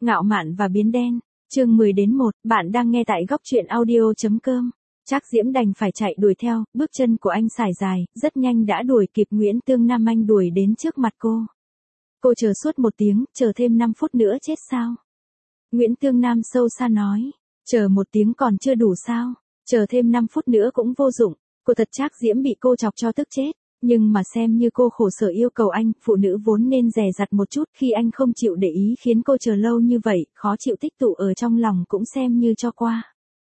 Ngạo mạn và biến đen. Chương 10-1, bạn đang nghe tại góc truyện audio.com. Trác Diễm đành phải chạy đuổi theo, bước chân của anh sải dài, rất nhanh đã đuổi kịp Nguyễn Tương Nam. Anh đuổi đến trước mặt cô. Cô chờ suốt 1 tiếng, chờ thêm 5 phút nữa chết sao? Nguyễn Tương Nam sâu xa nói. Chờ 1 tiếng còn chưa đủ sao? Chờ thêm 5 phút nữa cũng vô dụng. Cô thật. Trác Diễm bị cô chọc cho tức chết. Nhưng mà xem như cô khổ sở yêu cầu anh, phụ nữ vốn nên dè dặt một chút, khi anh không chịu để ý khiến cô chờ lâu như vậy, khó chịu tích tụ ở trong lòng cũng xem như cho qua.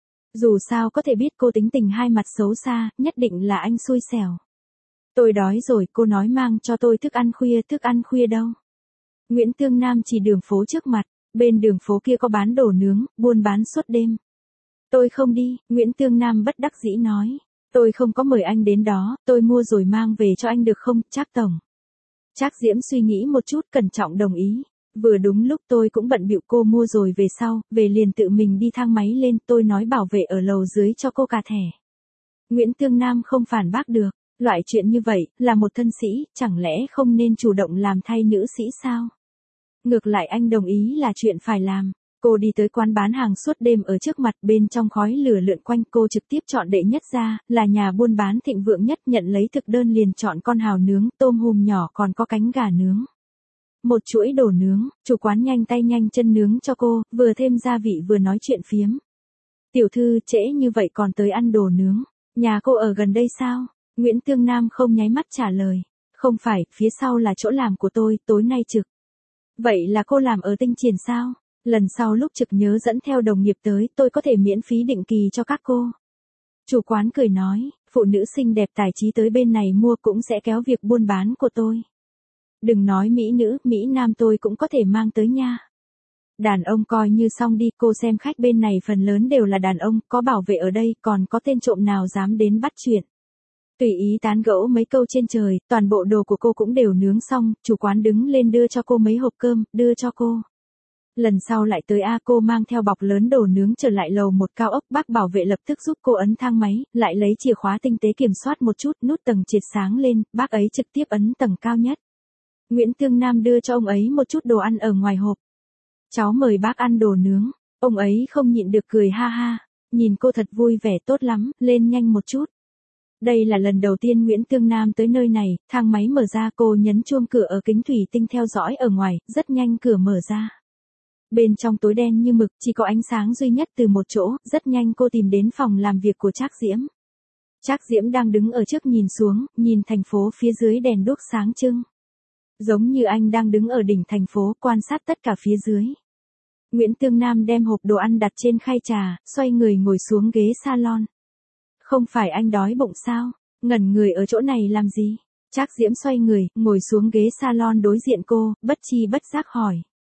Dù sao có thể biết cô tính tình hai mặt xấu xa, nhất định là anh xui xẻo. Tôi đói rồi, cô nói mang cho tôi thức ăn khuya đâu? Nguyễn Tương Nam chỉ đường phố trước mặt, bên đường phố kia có bán đồ nướng, buôn bán suốt đêm. Tôi không đi, Nguyễn Tương Nam bất đắc dĩ nói. Tôi không có mời anh đến đó, tôi mua rồi mang về cho anh được không, Trác tổng? Trác Diễm suy nghĩ một chút, cẩn trọng đồng ý. Vừa đúng lúc tôi cũng bận bịu, cô mua rồi về sau, về liền tự mình đi thang máy lên, tôi nói bảo vệ ở lầu dưới cho cô cả thẻ. Nguyễn Tương Nam không phản bác được, loại chuyện như vậy, là một thân sĩ, chẳng lẽ không nên chủ động làm thay nữ sĩ sao? Ngược lại anh đồng ý là chuyện phải làm. Cô đi tới quán bán hàng suốt đêm ở trước mặt, bên trong khói lửa lượn quanh, cô trực tiếp chọn đệ nhất ra, là nhà buôn bán thịnh vượng nhất, nhận lấy thực đơn liền chọn con hào nướng, tôm hùm nhỏ còn có cánh gà nướng. Một chuỗi đồ nướng, chủ quán nhanh tay nhanh chân nướng cho cô, vừa thêm gia vị vừa nói chuyện phiếm. Tiểu thư, trễ như vậy còn tới ăn đồ nướng, nhà cô ở gần đây sao? Nguyễn Tương Nam không nháy mắt trả lời. Không phải, phía sau là chỗ làm của tôi, tối nay trực. Vậy là cô làm ở Tinh Triển sao? Lần sau lúc trực nhớ dẫn theo đồng nghiệp tới, tôi có thể miễn phí định kỳ cho các cô. Chủ quán cười nói, phụ nữ xinh đẹp tài trí tới bên này mua cũng sẽ kéo việc buôn bán của tôi. Đừng nói mỹ nữ, mỹ nam tôi cũng có thể mang tới nha. Đàn ông coi như xong đi, cô xem khách bên này phần lớn đều là đàn ông, có bảo vệ ở đây, còn có tên trộm nào dám đến bắt chuyện. Tùy ý tán gẫu mấy câu trên trời, toàn bộ đồ của cô cũng đều nướng xong, chủ quán đứng lên đưa cho cô mấy hộp cơm, đưa cho cô. Lần sau lại tới cô mang theo bọc lớn đồ nướng trở lại lầu 1 cao ốc, bác bảo vệ lập tức giúp cô ấn thang máy, lại lấy chìa khóa tinh tế kiểm soát một chút, nút tầng trệt sáng lên, bác ấy trực tiếp ấn tầng cao nhất. Nguyễn Tương Nam đưa cho ông ấy một chút đồ ăn ở ngoài hộp. Cháu mời bác ăn đồ nướng, ông ấy không nhịn được cười ha ha, nhìn cô thật vui vẻ, tốt lắm, lên nhanh một chút. Đây là lần đầu tiên Nguyễn Tương Nam tới nơi này, thang máy mở ra, cô nhấn chuông cửa ở kính thủy tinh theo dõi ở ngoài, rất nhanh cửa mở ra. Bên trong tối đen như mực, chỉ có ánh sáng duy nhất từ một chỗ, rất nhanh cô tìm đến phòng làm việc của Trác Diễm. Trác Diễm đang đứng ở trước nhìn xuống, nhìn thành phố phía dưới đèn đuốc sáng trưng. Giống như anh đang đứng ở đỉnh thành phố, quan sát tất cả phía dưới. Nguyễn Tương Nam đem hộp đồ ăn đặt trên khay trà, xoay người ngồi xuống ghế salon. Không phải anh đói bụng sao? Ngẩn người ở chỗ này làm gì? Trác Diễm xoay người, ngồi xuống ghế salon đối diện cô, bất chi bất giác hỏi.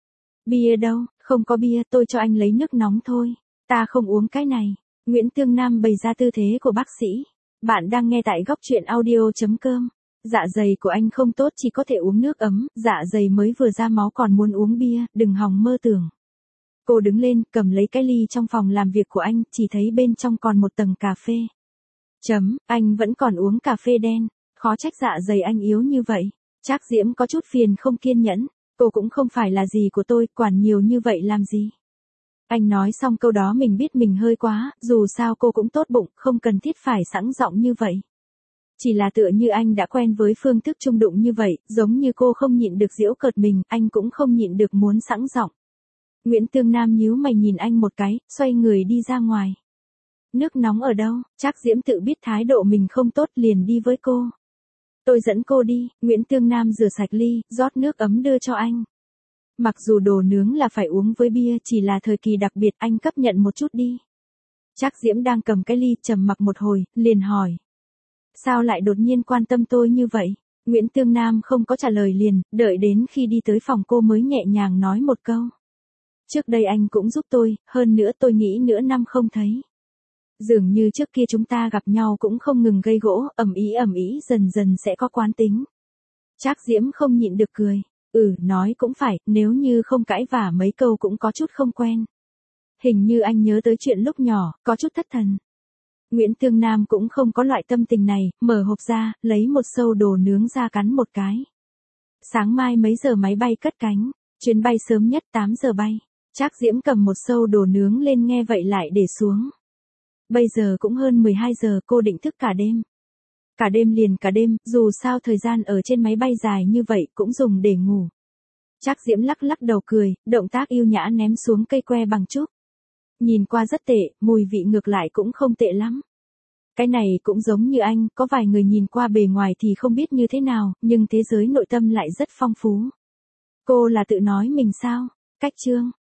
Bia đâu? Không có bia, tôi cho anh lấy nước nóng thôi. Ta không uống cái này. Nguyễn Tương Nam bày ra tư thế của bác sĩ. Bạn đang nghe tại góc truyện audio.com. Dạ dày của anh không tốt, chỉ có thể uống nước ấm, dạ dày mới vừa ra máu còn muốn uống bia, đừng hòng mơ tưởng. Cô đứng lên, cầm lấy cái ly trong phòng làm việc của anh, chỉ thấy bên trong còn một tầng cà phê. Anh vẫn còn uống cà phê đen, khó trách dạ dày anh yếu như vậy. Trác Diễm có chút phiền không kiên nhẫn, cô cũng không phải là gì của tôi, quản nhiều như vậy làm gì. Anh nói xong câu đó mình biết mình hơi quá, dù sao cô cũng tốt bụng, không cần thiết phải sẵn giọng như vậy. Chỉ là tựa như anh đã quen với phương thức trung đụng như vậy, giống như cô không nhịn được giễu cợt mình, anh cũng không nhịn được muốn sẵn giọng. Nguyễn Tương Nam nhíu mày nhìn anh một cái, xoay người đi ra ngoài. Nước nóng ở đâu? Trác Diễm tự biết thái độ mình không tốt liền đi với cô. Tôi dẫn cô đi. Nguyễn Tương Nam rửa sạch ly, rót nước ấm đưa cho anh. Mặc dù đồ nướng là phải uống với bia, chỉ là thời kỳ đặc biệt, anh chấp nhận một chút đi. Trác Diễm đang cầm cái ly, trầm mặc một hồi, liền hỏi. Sao lại đột nhiên quan tâm tôi như vậy? Nguyễn Tương Nam không có trả lời liền, đợi đến khi đi tới phòng cô mới nhẹ nhàng nói một câu. Trước đây anh cũng giúp tôi, hơn nữa tôi nghĩ nửa năm không thấy. Dường như trước kia chúng ta gặp nhau cũng không ngừng gây gỗ, ầm ĩ dần dần sẽ có quán tính. Trác Diễm không nhịn được cười. Nói cũng phải, nếu như không cãi vả mấy câu cũng có chút không quen. Hình như anh nhớ tới chuyện lúc nhỏ, có chút thất thần. Nguyễn Tương Nam cũng không có loại tâm tình này, mở hộp ra, lấy một sâu đồ nướng ra cắn một cái. Sáng mai mấy giờ máy bay cất cánh? Chuyến bay sớm nhất 8 giờ bay. Trác Diễm cầm một xâu đồ nướng lên nghe vậy lại để xuống. Bây giờ cũng hơn 12 giờ, cô định thức cả đêm. Cả đêm liền cả đêm, dù sao thời gian ở trên máy bay dài như vậy cũng dùng để ngủ. Trác Diễm lắc lắc đầu cười, động tác yêu nhã ném xuống cây que bằng trúc. Nhìn qua rất tệ, mùi vị ngược lại cũng không tệ lắm. Cái này cũng giống như anh, có vài người nhìn qua bề ngoài thì không biết như thế nào, nhưng thế giới nội tâm lại rất phong phú. Cô là tự nói mình sao? Cách chương.